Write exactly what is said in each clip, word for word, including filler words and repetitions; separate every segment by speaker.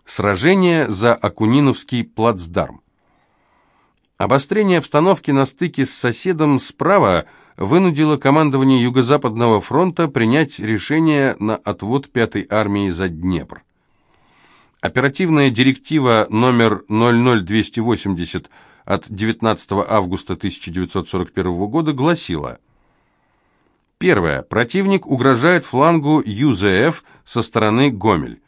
Speaker 1: Сражение за Акуниновский плацдарм. Обострение обстановки на стыке с соседом справа вынудило командование Юго-Западного фронта принять решение на отвод пятой армии за Днепр. Оперативная директива номер ноль ноль двести восемьдесят от девятнадцатого августа тысяча девятьсот сорок первого года гласила: Первое. Противник угрожает флангу ю зэ эф со стороны Гомель.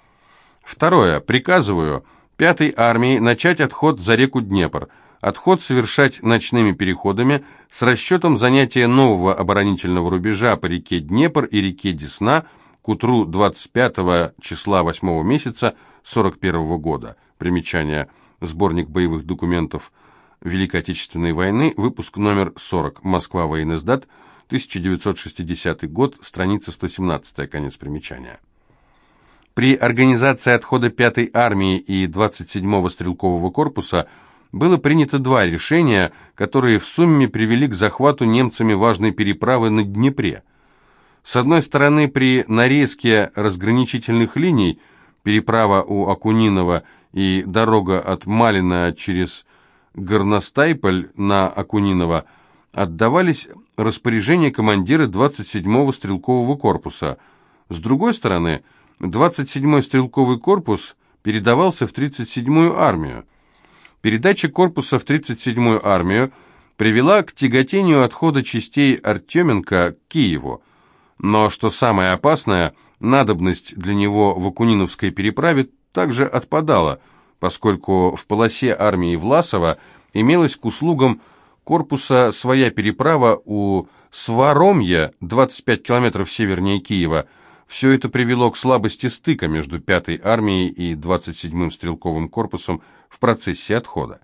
Speaker 1: Второе. Приказываю пятой армии начать отход за реку Днепр. Отход совершать ночными переходами с расчетом занятия нового оборонительного рубежа по реке Днепр и реке Десна к утру двадцать пятого числа восьмого месяца сорок первого года. Примечание. Сборник боевых документов Великой Отечественной войны, выпуск номер сорок, Москва, Военноиздат, тысяча девятьсот шестидесятый год, страница сто семнадцать, конец примечания. При организации отхода пятой армии и двадцать седьмого стрелкового корпуса было принято два решения, которые в сумме привели к захвату немцами важной переправы на Днепре. С одной стороны, при нарезке разграничительных линий, переправа у Акунинова и дорога от Малина через Горностайполь на Акуниново, отдавались распоряжения командира двадцать седьмого стрелкового корпуса. С другой стороны, двадцать седьмой стрелковый корпус передавался в тридцать седьмую армию. Передача корпуса в тридцать седьмую армию привела к тяготению отхода частей Артеменко к Киеву. Но, что самое опасное, надобность для него в Акуниновской переправе также отпадала, поскольку в полосе армии Власова имелась к услугам корпуса своя переправа у Сваромья, двадцать пять километров севернее Киева. Все это привело к слабости стыка между пятой армией и двадцать седьмым стрелковым корпусом в процессе отхода.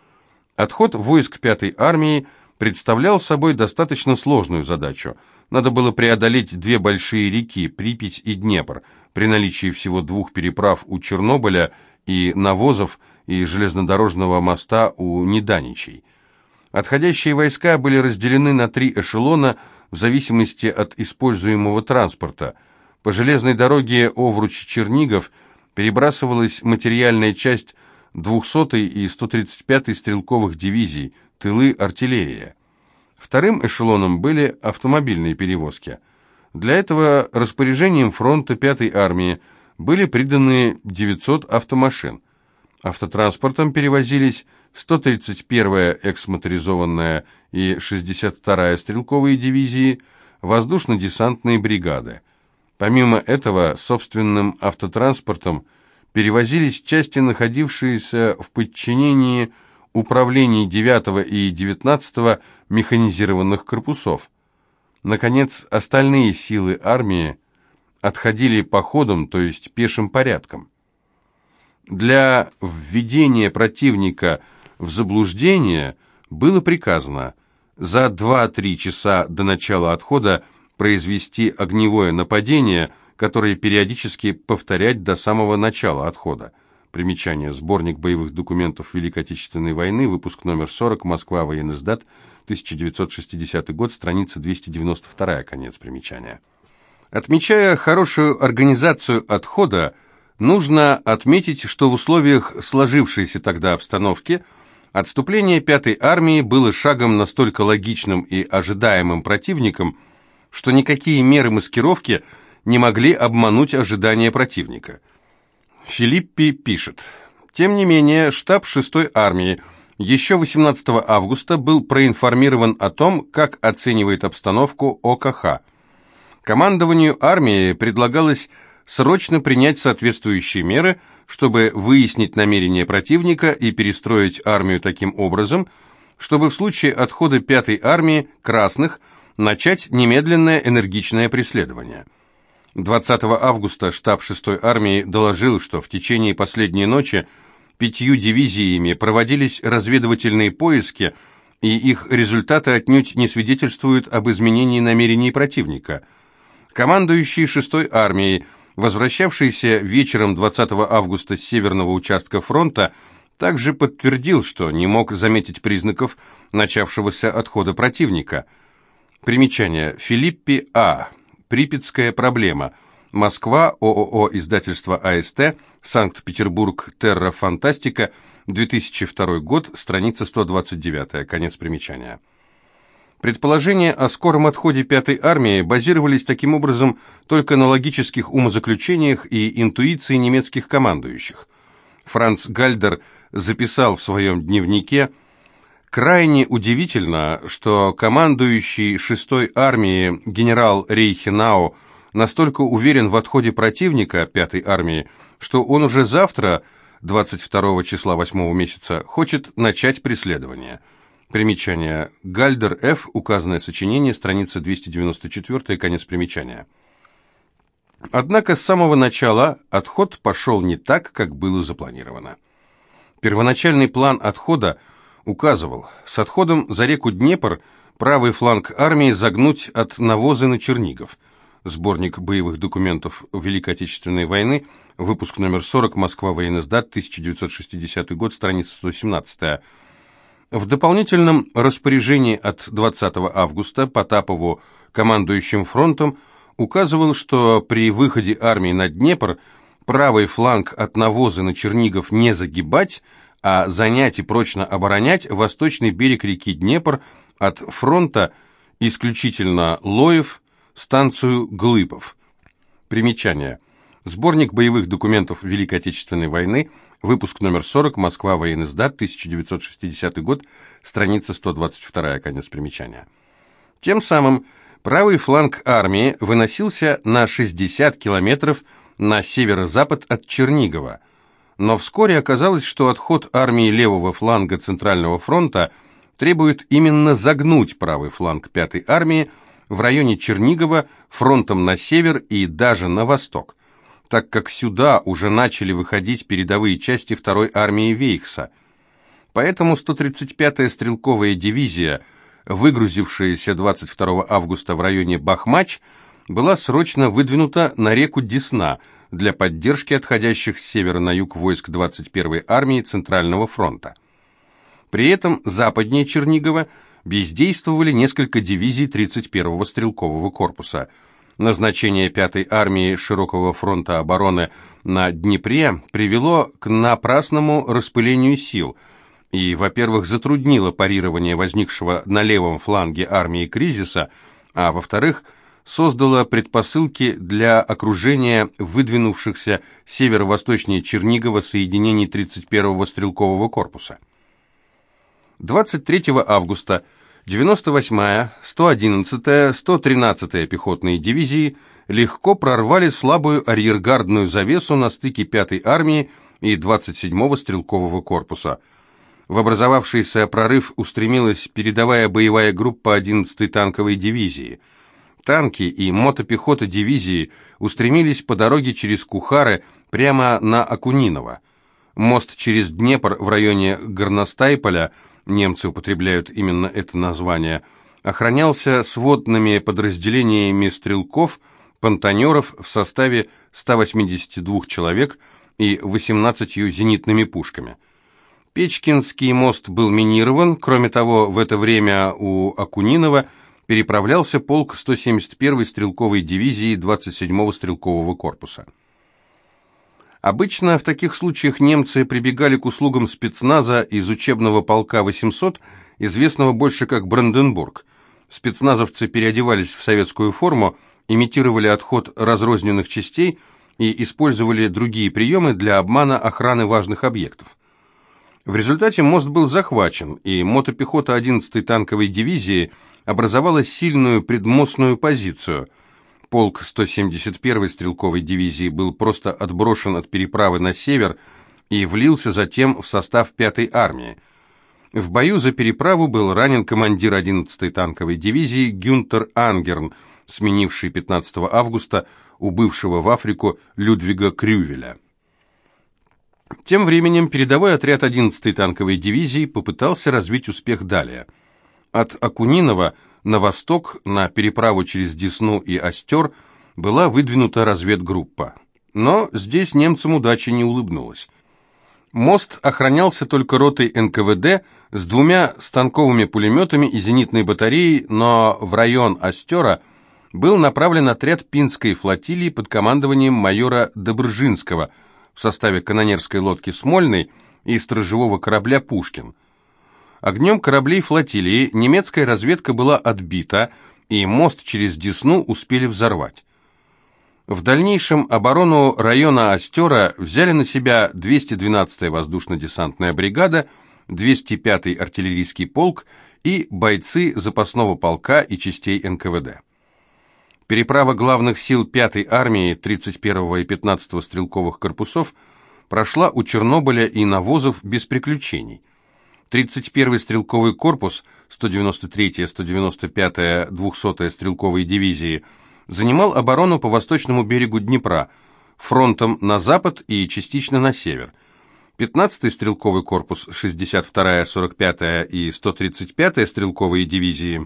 Speaker 1: Отход войск пятой армии представлял собой достаточно сложную задачу. Надо было преодолеть две большие реки, Припять и Днепр, при наличии всего двух переправ у Чернобыля и навозов и железнодорожного моста у Неданичей. Отходящие войска были разделены на три эшелона в зависимости от используемого транспорта. По железной дороге Овруч-Чернигов перебрасывалась материальная часть двухсотой и сто тридцать пятой стрелковых дивизий, тылы артиллерия. Вторым эшелоном были автомобильные перевозки. Для этого распоряжением фронта пятой армии были приданы девятьсот автомашин. Автотранспортом перевозились сто тридцать первая эксмоторизованная и шестьдесят вторая стрелковые дивизии, воздушно-десантные бригады. Помимо этого, собственным автотранспортом перевозились части, находившиеся в подчинении управлений девятого и девятнадцатого механизированных корпусов. Наконец, остальные силы армии отходили походом, то есть пешим порядком. Для введения противника в заблуждение было приказано за два-три часа до начала отхода произвести огневое нападение, которое периодически повторять до самого начала отхода. Примечание. Сборник боевых документов Великой Отечественной войны, выпуск номер сорок, Москва, Военноиздат, тысяча девятьсот шестидесятый год, страница двести девяносто два, конец примечания. Отмечая хорошую организацию отхода, нужно отметить, что в условиях сложившейся тогда обстановки отступление пятой армии было шагом настолько логичным и ожидаемым противником, что никакие меры маскировки не могли обмануть ожидания противника. Филиппи пишет: «Тем не менее, штаб шестой армии еще восемнадцатого августа был проинформирован о том, как оценивает обстановку о ка ха. Командованию армии предлагалось срочно принять соответствующие меры, чтобы выяснить намерения противника и перестроить армию таким образом, чтобы в случае отхода пятой армии красных начать немедленное энергичное преследование». двадцатого августа штаб шестой армии доложил, что в течение последней ночи пятью дивизиями проводились разведывательные поиски, и их результаты отнюдь не свидетельствуют об изменении намерений противника. Командующий шестой армией, возвращавшийся вечером двадцатого августа с северного участка фронта, также подтвердил, что не мог заметить признаков начавшегося отхода противника. Примечание. Филиппи А. Припятская проблема. Москва, ООО «Издательство АСТ», Санкт-Петербург, Терра Фантастика, две тысячи второй год, страница сто двадцать девять, конец примечания. Предположения о скором отходе пятой армии базировались таким образом только на логических умозаключениях и интуиции немецких командующих. Франц Гальдер записал в своем дневнике: «Крайне удивительно, что командующий шестой армией генерал Рейхенау настолько уверен в отходе противника пятой армии, что он уже завтра, двадцать второго числа восьмого месяца, хочет начать преследование». Примечание. Гальдер Ф. Указанное сочинение, страница двести девяносто четыре, конец примечания. Однако с самого начала отход пошел не так, как было запланировано. Первоначальный план отхода указывал: с отходом за реку Днепр правый фланг армии загнуть от Навозы на Чернигов. Сборник боевых документов Великой Отечественной войны, выпуск номер сорок, Москва, военноиздат, тысяча девятьсот шестидесятый год, страница сто семнадцать. В дополнительном распоряжении от двадцатого августа Потапову, командующим фронтом, указывал, что при выходе армии на Днепр правый фланг от Навозы на Чернигов не загибать, а занять и прочно оборонять восточный берег реки Днепр от фронта исключительно Лоев, станцию Глыбов. Примечание. Сборник боевых документов Великой Отечественной войны, выпуск номер сорок, Москва, военноиздат, тысяча девятьсот шестидесятый год, страница сто двадцать два, конец примечания. Тем самым правый фланг армии выносился на шестьдесят километров на северо-запад от Чернигова, но вскоре оказалось, что отход армии левого фланга Центрального фронта требует именно загнуть правый фланг пятой армии в районе Чернигова фронтом на север и даже на восток, так как сюда уже начали выходить передовые части второй армии Вейхса. Поэтому сто тридцать пятая стрелковая дивизия, выгрузившаяся двадцать второго августа в районе Бахмач, была срочно выдвинута на реку Десна для поддержки отходящих с севера на юг войск двадцать первой армии Центрального фронта. При этом западнее Чернигова бездействовали несколько дивизий тридцать первого стрелкового корпуса. Назначение пятой армии Широкого фронта обороны на Днепре привело к напрасному распылению сил и, во-первых, затруднило парирование возникшего на левом фланге армии кризиса, а во-вторых, создало предпосылки для окружения выдвинувшихся северо-восточнее Чернигова соединений тридцать первого стрелкового корпуса. двадцать третьего августа девяносто восьмая, сто одиннадцатая, сто тринадцатая пехотные дивизии легко прорвали слабую арьергардную завесу на стыке пятой армии и двадцать седьмого стрелкового корпуса. В образовавшийся прорыв устремилась передовая боевая группа одиннадцатой танковой дивизии. Танки и мотопехота дивизии устремились по дороге через Кухары прямо на Акуниново. Мост через Днепр в районе Горностайполя, немцы употребляют именно это название, охранялся сводными подразделениями стрелков, понтонеров в составе ста восьмидесяти двух человек и восемнадцатью зенитными пушками. Печкинский мост был минирован, кроме того, в это время у Акунинова переправлялся полк сто семьдесят первой стрелковой дивизии двадцать седьмого стрелкового корпуса. Обычно в таких случаях немцы прибегали к услугам спецназа из учебного полка восемьсот, известного больше как Бранденбург. Спецназовцы переодевались в советскую форму, имитировали отход разрозненных частей и использовали другие приемы для обмана охраны важных объектов. В результате мост был захвачен, и мотопехота одиннадцатой танковой дивизии образовала сильную предмостную позицию. Полк сто семьдесят первой стрелковой дивизии был просто отброшен от переправы на север и влился затем в состав пятой армии. В бою за переправу был ранен командир одиннадцатой танковой дивизии Гюнтер Ангерн, сменивший пятнадцатого августа убывшего в Африку Людвига Крювеля. Тем временем передовой отряд одиннадцатой танковой дивизии попытался развить успех далее. От Акунинова на восток, на переправу через Десну и Остер, была выдвинута разведгруппа. Но здесь немцам удача не улыбнулась. Мост охранялся только ротой эн ка вэ дэ с двумя станковыми пулеметами и зенитной батареей, но в район Остера был направлен отряд Пинской флотилии под командованием майора Добржинского в составе канонерской лодки «Смольный» и сторожевого корабля «Пушкин». Огнем кораблей флотилии немецкая разведка была отбита, и мост через Десну успели взорвать. В дальнейшем оборону района Остера взяли на себя двести двенадцатая воздушно-десантная бригада, двести пятый артиллерийский полк и бойцы запасного полка и частей эн ка вэ дэ. Переправа главных сил пятой армии тридцать первого и пятнадцатого стрелковых корпусов прошла у Чернобыля и Навозов без приключений. тридцать первый стрелковый корпус, сто девяносто третья, сто девяносто пятая, двухсотая стрелковые дивизии занимал оборону по восточному берегу Днепра, фронтом на запад и частично на север. пятнадцатый стрелковый корпус, шестьдесят вторая, сорок пятая и сто тридцать пятая стрелковые дивизии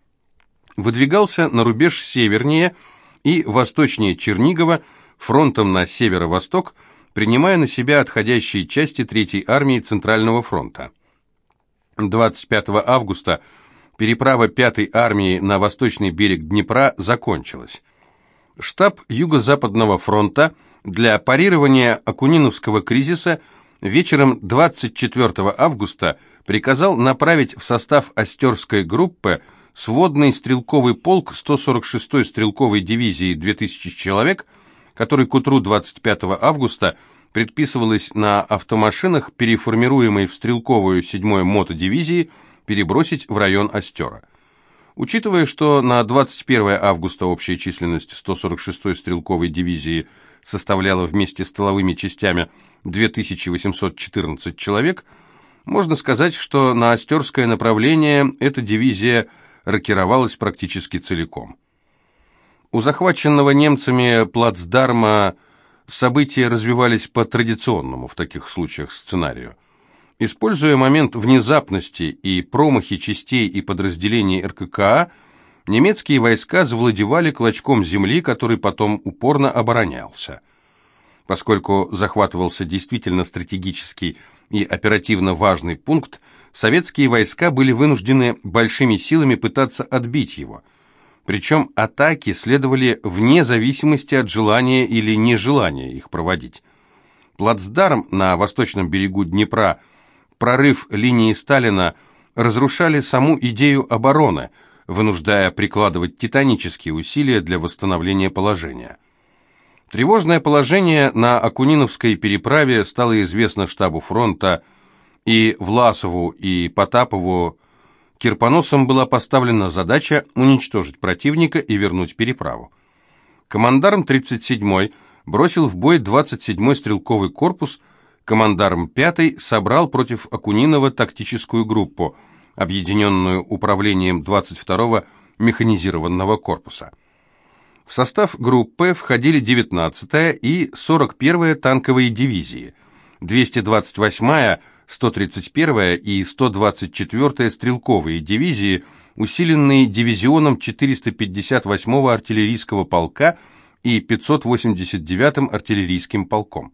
Speaker 1: выдвигался на рубеж севернее и восточнее Чернигова, фронтом на северо-восток, принимая на себя отходящие части третьей армии Центрального фронта. двадцать пятого августа переправа пятой армии на восточный берег Днепра закончилась. Штаб Юго-Западного фронта для парирования Акуниновского кризиса вечером двадцать четвёртого августа приказал направить в состав Остерской группы сводный стрелковый полк сто сорок шестой стрелковой дивизии две тысячи человек, который к утру двадцать пятого августа предписывалось на автомашинах, переформируемой в стрелковую седьмой мотодивизии, перебросить в район Остера. Учитывая, что на двадцать первое августа общая численность сто сорок шестой стрелковой дивизии составляла вместе с тыловыми частями две тысячи восемьсот четырнадцать человек, можно сказать, что на Остерское направление эта дивизия рокировалась практически целиком. У захваченного немцами плацдарма события развивались по традиционному в таких случаях сценарию. Используя момент внезапности и промахи частей и подразделений эр ка ка а, немецкие войска завладевали клочком земли, который потом упорно оборонялся. Поскольку захватывался действительно стратегический и оперативно важный пункт, советские войска были вынуждены большими силами пытаться отбить его. Причем атаки следовали вне зависимости от желания или нежелания их проводить. Плацдарм на восточном берегу Днепра, прорыв линии Сталина разрушали саму идею обороны, вынуждая прикладывать титанические усилия для восстановления положения. Тревожное положение на Акуниновской переправе стало известно штабу фронта, и Власову и Потапову Кирпоносом была поставлена задача уничтожить противника и вернуть переправу. Командарм тридцать седьмой бросил в бой двадцать седьмой стрелковый корпус, командарм пятый собрал против Акунинова тактическую группу, объединенную управлением двадцать второго механизированного корпуса. В состав группы входили девятнадцатая и сорок первая танковые дивизии, двести двадцать восьмая, сто тридцать первая и сто двадцать четвёртая стрелковые дивизии, усиленные дивизионом четыреста пятьдесят восьмого артиллерийского полка и пятьсот восемьдесят девятым артиллерийским полком.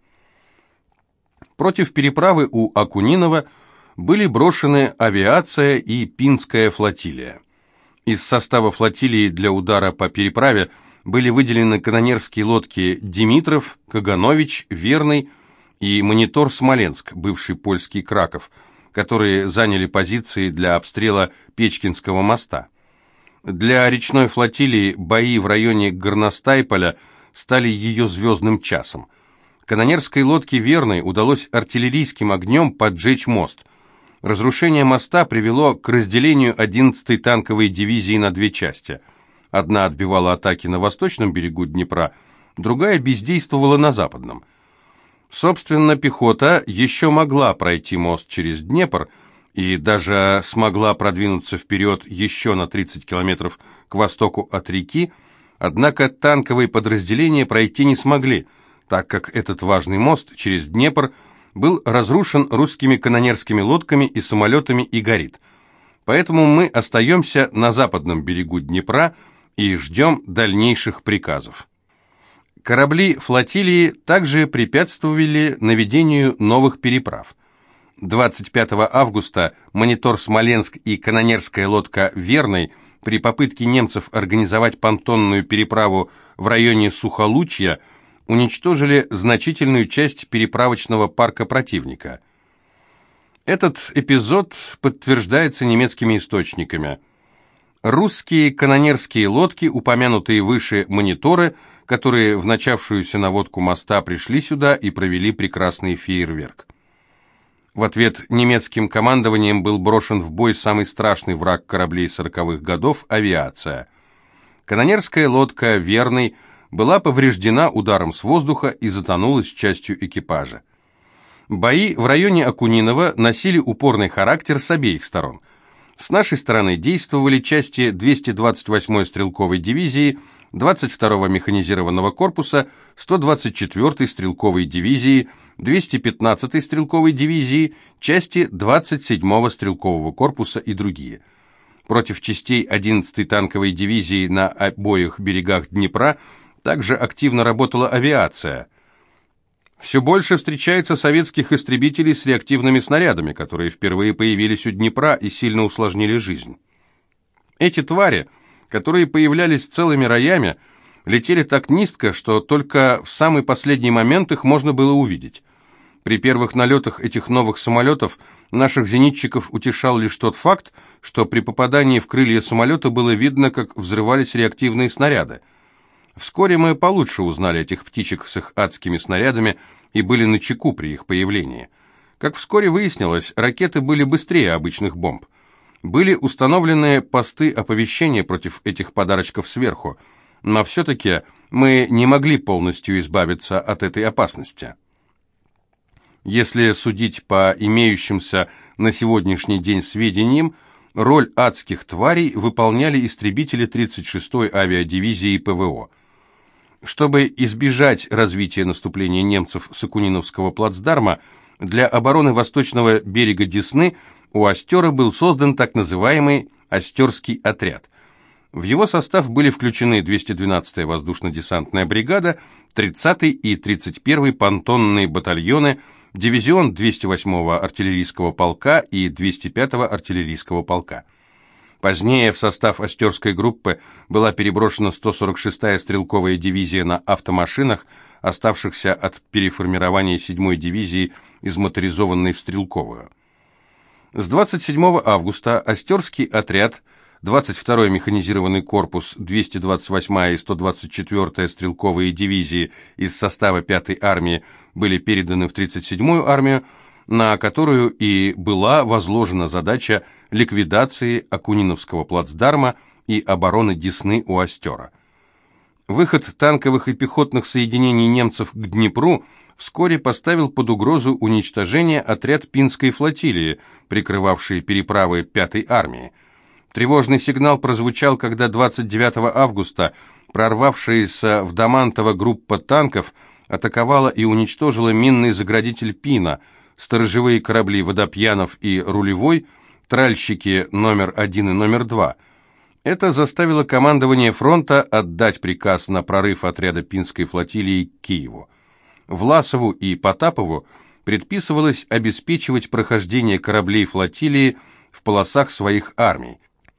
Speaker 1: Против переправы у Акунинова были брошены авиация и Пинская флотилия. Из состава флотилии для удара по переправе были выделены канонерские лодки «Димитров», «Каганович», «Верный» и «Монитор Смоленск», бывший польский Краков, которые заняли позиции для обстрела Печкинского моста. Для речной флотилии бои в районе Горностайполя стали ее звездным часом. Канонерской лодке «Верной» удалось артиллерийским огнем поджечь мост. Разрушение моста привело к разделению одиннадцатой танковой дивизии на две части. Одна отбивала атаки на восточном берегу Днепра, другая бездействовала на западном. Собственно, пехота еще могла пройти мост через Днепр и даже смогла продвинуться вперед еще на тридцать километров к востоку от реки, однако танковые подразделения пройти не смогли, так как этот важный мост через Днепр был разрушен русскими канонерскими лодками и самолетами и горит. Поэтому мы остаемся на западном берегу Днепра и ждем дальнейших приказов. Корабли флотилии также препятствовали наведению новых переправ. двадцать пятого августа «Монитор Смоленск» и канонерская лодка «Верный» при попытке немцев организовать понтонную переправу в районе Сухолучья уничтожили значительную часть переправочного парка противника. Этот эпизод подтверждается немецкими источниками. Русские канонерские лодки, упомянутые выше мониторы, которые в начавшуюся наводку моста пришли сюда и провели прекрасный фейерверк. В ответ немецким командованием был брошен в бой самый страшный враг кораблей сороковых годов – авиация. Канонерская лодка «Верный» была повреждена ударом с воздуха и затонула с частью экипажа. Бои в районе Окунинова носили упорный характер с обеих сторон. С нашей стороны действовали части двести двадцать восьмой стрелковой дивизии, двадцать второго механизированного корпуса, сто двадцать четвёртой стрелковой дивизии, двести пятнадцатой стрелковой дивизии, части двадцать седьмого стрелкового корпуса и другие. Против частей одиннадцатой танковой дивизии на обоих берегах Днепра также активно работала авиация. Все больше встречается советских истребителей с реактивными снарядами, которые впервые появились у Днепра и сильно усложнили жизнь. Эти твари, которые появлялись целыми роями, летели так низко, что только в самый последний момент их можно было увидеть. При первых налетах этих новых самолетов наших зенитчиков утешал лишь тот факт, что при попадании в крылья самолета было видно, как взрывались реактивные снаряды. Вскоре мы получше узнали этих птичек с их адскими снарядами и были начеку при их появлении. Как вскоре выяснилось, ракеты были быстрее обычных бомб. Были установлены посты оповещения против этих подарочков сверху, но все-таки мы не могли полностью избавиться от этой опасности. Если судить по имеющимся на сегодняшний день сведениям, роль адских тварей выполняли истребители тридцать шестой авиадивизии ПВО. Чтобы избежать развития наступления немцев с Окуниновского плацдарма, для обороны восточного берега Десны у Остера был создан так называемый Остерский отряд. В его состав были включены двести двенадцатая воздушно-десантная бригада, тридцатый и тридцать первый понтонные батальоны, дивизион двести восьмого артиллерийского полка и двести пятого артиллерийского полка. Позднее в состав Остерской группы была переброшена сто сорок шестая стрелковая дивизия на автомашинах, оставшихся от переформирования седьмой дивизии из моторизованной в стрелковую. С двадцать седьмого августа Остерский отряд, двадцать второй механизированный корпус, двести двадцать восьмая и сто двадцать четвёртая стрелковые дивизии из состава пятой армии были переданы в тридцать седьмую армию, на которую и была возложена задача ликвидации Окуниновского плацдарма и обороны Десны у Остера. Выход танковых и пехотных соединений немцев к Днепру вскоре поставил под угрозу уничтожение отряд Пинской флотилии, прикрывавший переправы пятой армии. Тревожный сигнал прозвучал, когда двадцать девятого августа прорвавшаяся в Домантово группа танков атаковала и уничтожила минный заградитель Пина, сторожевые корабли «Водопьянов» и «Рулевой», тральщики номер один и номер два. Это заставило командование фронта отдать приказ на прорыв отряда Пинской флотилии к Киеву. Власову и Потапову предписывалось обеспечивать прохождение кораблей флотилии в полосах своих армий.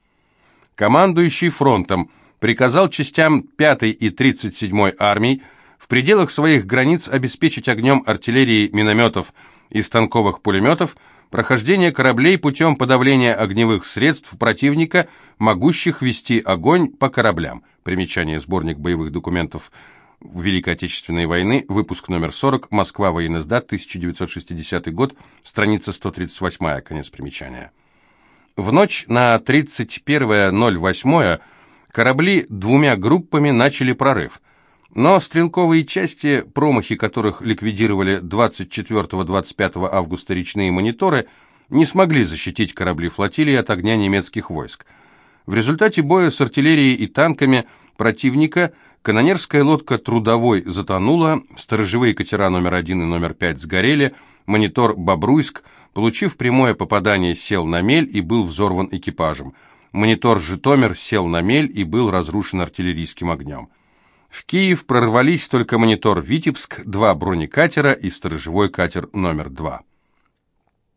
Speaker 1: Командующий фронтом приказал частям пятой и тридцать седьмой армий в пределах своих границ обеспечить огнем артиллерии, минометов и станковых пулеметов прохождение кораблей путем подавления огневых средств противника, могущих вести огонь по кораблям. Примечание, сборник боевых документов Великой Отечественной войны, выпуск номер сорок, Москва, военноиздат, тысяча девятьсот шестидесятый год, страница сто тридцать восемь, конец примечания. В ночь на тридцать первое ноль восьмое корабли двумя группами начали прорыв. Но стрелковые части, промахи которых ликвидировали двадцать четвёртого — двадцать пятого августа речные мониторы, не смогли защитить корабли флотилии от огня немецких войск. В результате боя с артиллерией и танками противника канонерская лодка «Трудовой» затонула, сторожевые катера номер один и номер пять сгорели, монитор «Бобруйск», получив прямое попадание, сел на мель и был взорван экипажем. Монитор «Житомир» сел на мель и был разрушен артиллерийским огнем. В Киев прорвались только монитор «Витебск», два бронекатера и сторожевой катер номер два.